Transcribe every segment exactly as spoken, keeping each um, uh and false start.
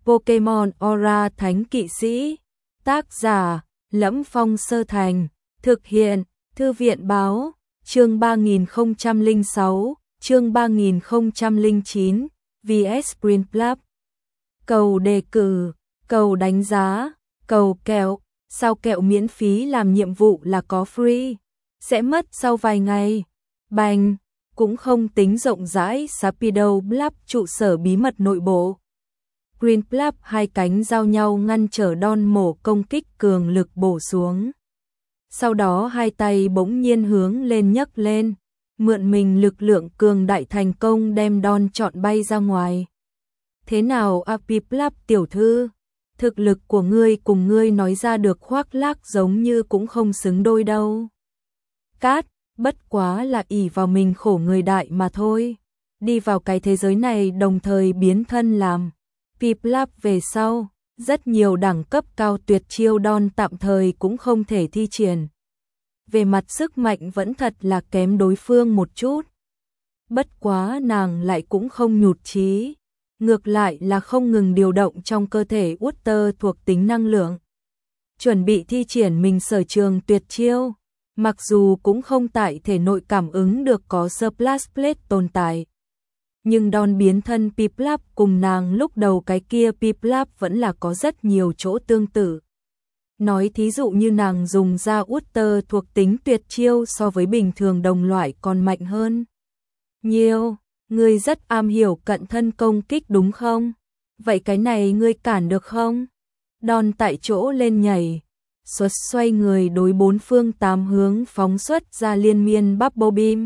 Pokemon Aura Thánh Kỵ Sĩ. Tác giả: Lẫm Phong Sơ Thành. Thực hiện: Thư viện báo. Chương ba nghìn không trăm lẻ sáu, chương ba nghìn không trăm lẻ chín, vê ét Print Club. Cầu đề cử, cầu đánh giá, cầu kẹo. Sao kẹo miễn phí làm nhiệm vụ là có free, sẽ mất sau vài ngày. Bành, cũng không tính rộng rãi. Shadow Blab trụ sở bí mật nội bộ. Green Blab hai cánh giao nhau ngăn trở đòn mổ công kích cường lực bổ xuống. Sau đó hai tay bỗng nhiên hướng lên nhấc lên, mượn mình lực lượng cường đại thành công đem đòn trọn bay ra ngoài. Thế nào Api Blab tiểu thư? Thực lực của ngươi cùng ngươi nói ra được khoác lác giống như cũng không xứng đôi đâu. Cát, bất quá là ỷ vào mình khổ người đại mà thôi. Đi vào cái thế giới này đồng thời biến thân làm Piplap về sau, rất nhiều đẳng cấp cao tuyệt chiêu đòn tạm thời cũng không thể thi triển. Về mặt sức mạnh vẫn thật là kém đối phương một chút. Bất quá nàng lại cũng không nhụt chí, ngược lại là không ngừng điều động trong cơ thể Water thuộc tính năng lượng, chuẩn bị thi triển mình sở trường tuyệt chiêu. Mặc dù cũng không tại thể nội cảm ứng được có Splash Plate tồn tại, nhưng đòn biến thân Piplap cùng nàng lúc đầu cái kia Piplap vẫn là có rất nhiều chỗ tương tự. Nói thí dụ như nàng dùng ra Water thuộc tính tuyệt chiêu so với bình thường đồng loại còn mạnh hơn nhiều. Ngươi rất am hiểu cận thân công kích đúng không? Vậy cái này ngươi cản được không? Đòn tại chỗ lên nhảy, xuất xoay người đối bốn phương tám hướng phóng xuất ra liên miên Bubble Beam.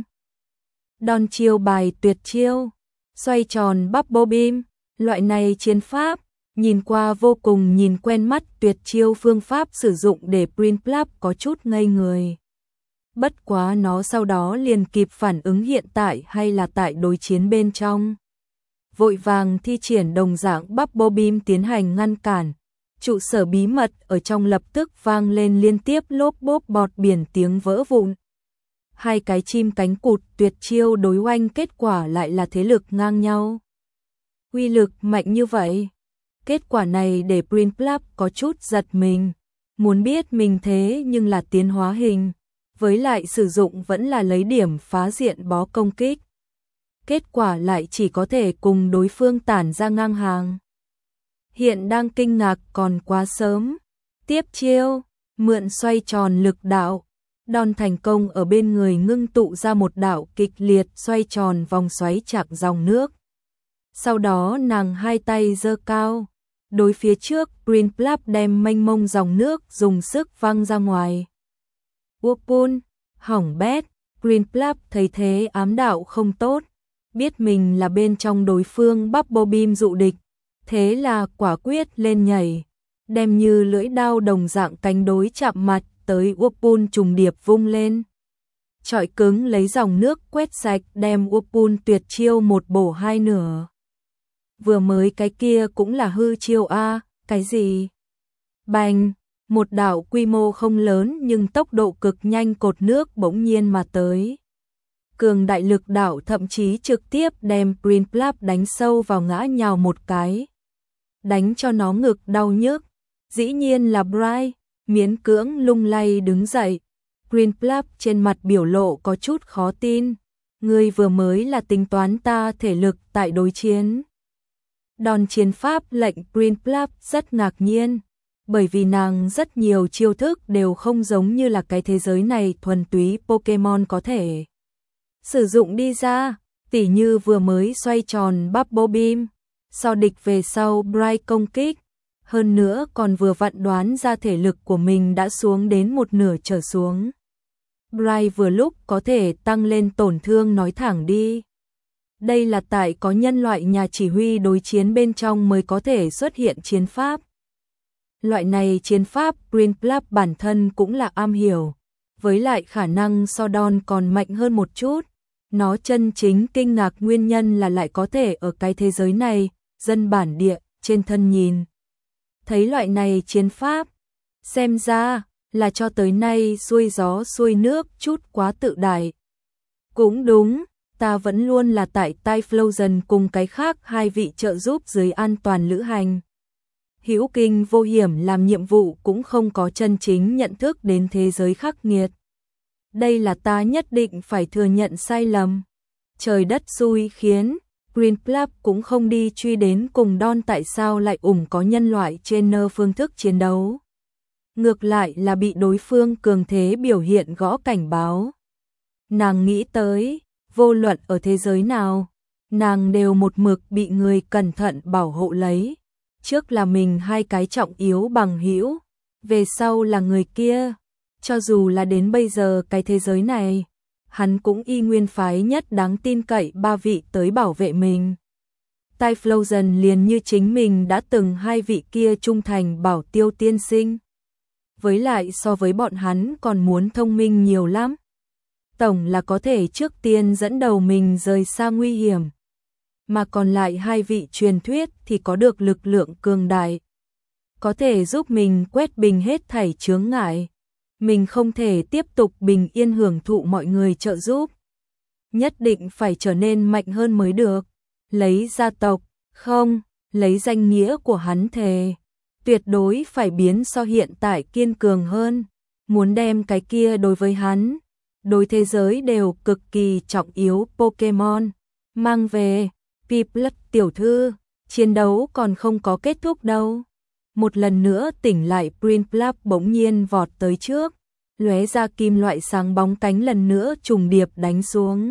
Đòn chiêu bài tuyệt chiêu, xoay tròn Bubble Beam, loại này chiến pháp, nhìn qua vô cùng nhìn quen mắt. Tuyệt chiêu phương pháp sử dụng để Print Club có chút ngây người. Bất quá nó sau đó liền kịp phản ứng hiện tại hay là tại đối chiến bên trong. Vội vàng thi triển đồng dạng Bubble Beam tiến hành ngăn cản. Trụ sở bí mật ở trong lập tức vang lên liên tiếp lốp bốp bọt biển tiếng vỡ vụn. Hai cái chim cánh cụt tuyệt chiêu đối oanh kết quả lại là thế lực ngang nhau. Uy lực mạnh như vậy. Kết quả này để Print Club có chút giật mình. Muốn biết mình thế nhưng là tiến hóa hình. Với lại sử dụng vẫn là lấy điểm phá diện bó công kích. Kết quả lại chỉ có thể cùng đối phương tản ra ngang hàng. Hiện đang kinh ngạc còn quá sớm. Tiếp chiêu, mượn xoay tròn lực đạo. Đòn thành công ở bên người ngưng tụ ra một đạo kịch liệt xoay tròn vòng xoáy chạc dòng nước. Sau đó nàng hai tay giơ cao, đối phía trước Print Club đem mênh mông dòng nước dùng sức văng ra ngoài. Whoopun, hỏng bét. Print Club thấy thế ám đạo không tốt, biết mình là bên trong đối phương Bubble Beam dụ địch, thế là quả quyết lên nhảy, đem như lưỡi đao đồng dạng cánh đối chạm mặt tới Whoopun trùng điệp vung lên. Chọi cứng lấy dòng nước quét sạch đem Whoopun tuyệt chiêu một bổ hai nửa. Vừa mới cái kia cũng là hư chiêu a, cái gì? Bành, một đạo quy mô không lớn nhưng tốc độ cực nhanh cột nước bỗng nhiên mà tới. Cường đại lực đạo thậm chí trực tiếp đem Print Club đánh sâu vào ngã nhào một cái. Đánh cho nó ngực đau nhức. Dĩ nhiên là Bright, miễn cưỡng lung lay đứng dậy. Print Club trên mặt biểu lộ có chút khó tin. Ngươi vừa mới là tính toán ta thể lực tại đối chiến. Đòn chiến pháp lệnh Print Club rất ngạc nhiên. Bởi vì nàng rất nhiều chiêu thức đều không giống như là cái thế giới này thuần túy Pokemon có thể sử dụng đi ra, tỉ như vừa mới xoay tròn Bubble Beam, so địch về sau Bright công kích, hơn nữa còn vừa vặn đoán ra thể lực của mình đã xuống đến một nửa trở xuống. Bright vừa lúc có thể tăng lên tổn thương nói thẳng đi. Đây là tại có nhân loại nhà chỉ huy đối chiến bên trong mới có thể xuất hiện chiến pháp. Loại này chiến pháp Print Club bản thân cũng là am hiểu, với lại khả năng so đòn còn mạnh hơn một chút. Nó chân chính kinh ngạc nguyên nhân là lại có thể ở cái thế giới này, dân bản địa, trên thân nhìn. Thấy loại này chiến pháp, xem ra là cho tới nay xuôi gió xuôi nước chút quá tự đại. Cũng đúng, ta vẫn luôn là tại Typhlosion cùng cái khác hai vị trợ giúp dưới an toàn lữ hành. hữu kinh vô hiểm làm nhiệm vụ cũng không có chân chính nhận thức đến thế giới khắc nghiệt. Đây là ta nhất định phải thừa nhận sai lầm. Trời đất xui khiến, Greenblatt cũng không đi truy đến cùng Don tại sao lại ủng có nhân loại trên nơ phương thức chiến đấu. Ngược lại là bị đối phương cường thế biểu hiện gõ cảnh báo. Nàng nghĩ tới, vô luận ở thế giới nào, nàng đều một mực bị người cẩn thận bảo hộ lấy. Trước là mình hai cái trọng yếu bằng hữu, về sau là người kia. Cho dù là đến bây giờ cái thế giới này, hắn cũng y nguyên phái nhất đáng tin cậy ba vị tới bảo vệ mình. Typhlosion liền như chính mình đã từng hai vị kia trung thành bảo tiêu tiên sinh. Với lại so với bọn hắn còn muốn thông minh nhiều lắm. Tổng là có thể trước tiên dẫn đầu mình rời xa nguy hiểm. Mà còn lại hai vị truyền thuyết thì có được lực lượng cường đại. Có thể giúp mình quét bình hết thảy chướng ngại. Mình không thể tiếp tục bình yên hưởng thụ mọi người trợ giúp. Nhất định phải trở nên mạnh hơn mới được. Lấy gia tộc, không, lấy danh nghĩa của hắn thề. Tuyệt đối phải biến so hiện tại kiên cường hơn. Muốn đem cái kia đối với hắn, đối thế giới đều cực kỳ trọng yếu Pokemon. Mang về, Piplup tiểu thư, chiến đấu còn không có kết thúc đâu. Một lần nữa tỉnh lại Greenblatt bỗng nhiên vọt tới trước, lóe ra kim loại sáng bóng cánh lần nữa trùng điệp đánh xuống.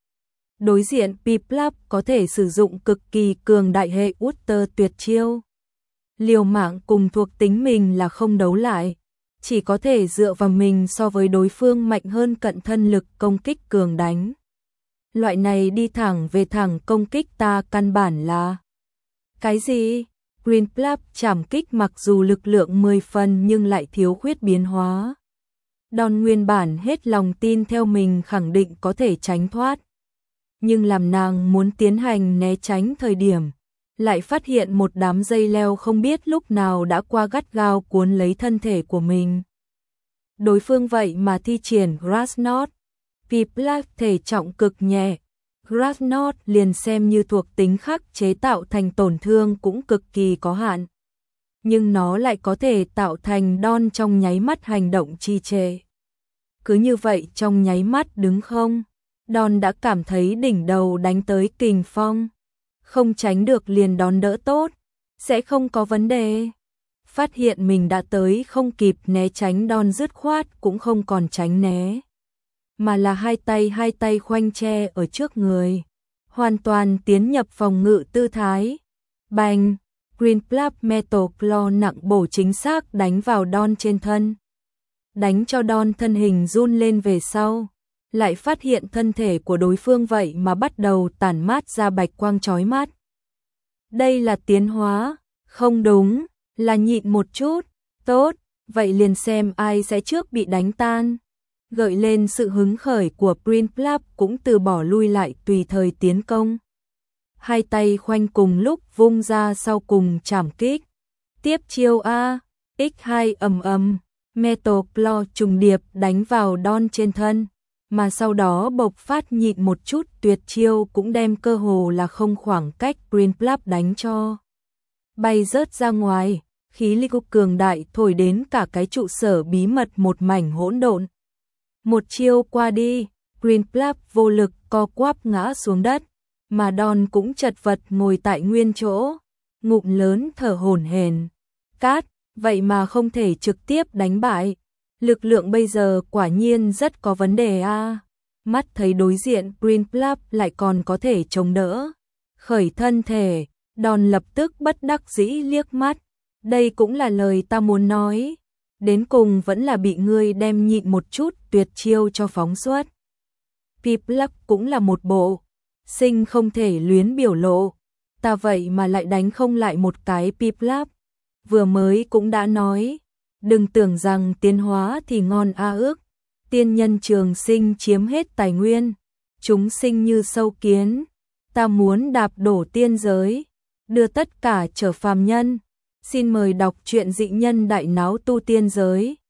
Đối diện Piplup có thể sử dụng cực kỳ cường đại hệ Water tuyệt chiêu. Liều mạng cùng thuộc tính mình là không đấu lại, chỉ có thể dựa vào mình so với đối phương mạnh hơn cận thân lực công kích cường đánh. Loại này đi thẳng về thẳng công kích ta căn bản là cái gì? Greenblatt chảm kích mặc dù lực lượng mười phần nhưng lại thiếu khuyết biến hóa. Don nguyên bản hết lòng tin theo mình khẳng định có thể tránh thoát. Nhưng làm nàng muốn tiến hành né tránh thời điểm, lại phát hiện một đám dây leo không biết lúc nào đã qua gắt gao cuốn lấy thân thể của mình. Đối phương vậy mà thi triển Grass Knot. Piplup thể trọng cực nhẹ. Grass Knot liền xem như thuộc tính khắc chế tạo thành tổn thương cũng cực kỳ có hạn. Nhưng nó lại có thể tạo thành Don trong nháy mắt hành động trì trệ. Cứ như vậy trong nháy mắt đứng không, Don đã cảm thấy đỉnh đầu đánh tới kình phong. Không tránh được liền đón đỡ tốt, sẽ không có vấn đề. Phát hiện mình đã tới không kịp né tránh Don dứt khoát cũng không còn tránh né. Mà là hai tay hai tay khoanh che ở trước người. Hoàn toàn tiến nhập phòng ngự tư thái. Bành, Greenblatt Metal Claw nặng bổ chính xác đánh vào Don trên thân. Đánh cho Don thân hình run lên về sau. Lại phát hiện thân thể của đối phương vậy mà bắt đầu tản mát ra bạch quang chói mắt. Đây là tiến hóa, không đúng, là nhịn một chút, tốt, vậy liền xem ai sẽ trước bị đánh tan. Gợi lên sự hứng khởi của Greenblatt cũng từ bỏ lui lại tùy thời tiến công. Hai tay khoanh cùng lúc vung ra sau cùng chảm kích. Tiếp chiêu A, nhân hai ầm ầm, Metal Claw trùng điệp đánh vào Don trên thân. Mà sau đó bộc phát nhịn một chút tuyệt chiêu cũng đem cơ hồ là không khoảng cách Greenblatt đánh cho bay rớt ra ngoài, khí lực cường đại thổi đến cả cái trụ sở bí mật một mảnh hỗn độn. Một chiêu qua đi, Greenblatt vô lực co quắp ngã xuống đất, mà Don cũng chật vật ngồi tại nguyên chỗ, ngụm lớn thở hổn hển. Cát, vậy mà không thể trực tiếp đánh bại. Lực lượng bây giờ quả nhiên rất có vấn đề a. À. Mắt thấy đối diện Greenblatt lại còn có thể chống đỡ. Khởi thân thể, Don lập tức bất đắc dĩ liếc mắt. Đây cũng là lời ta muốn nói. Đến cùng vẫn là bị ngươi đem nhịn một chút tuyệt chiêu cho phóng xuất. Piplup cũng là một bộ. Sinh không thể luyến biểu lộ. Ta vậy mà lại đánh không lại một cái Piplup. Vừa mới cũng đã nói. Đừng tưởng rằng tiến hóa thì ngon a ước. Tiên nhân trường sinh chiếm hết tài nguyên. Chúng sinh như sâu kiến. Ta muốn đạp đổ tiên giới. Đưa tất cả trở phàm nhân. Xin mời đọc truyện dị nhân đại náo tu tiên giới.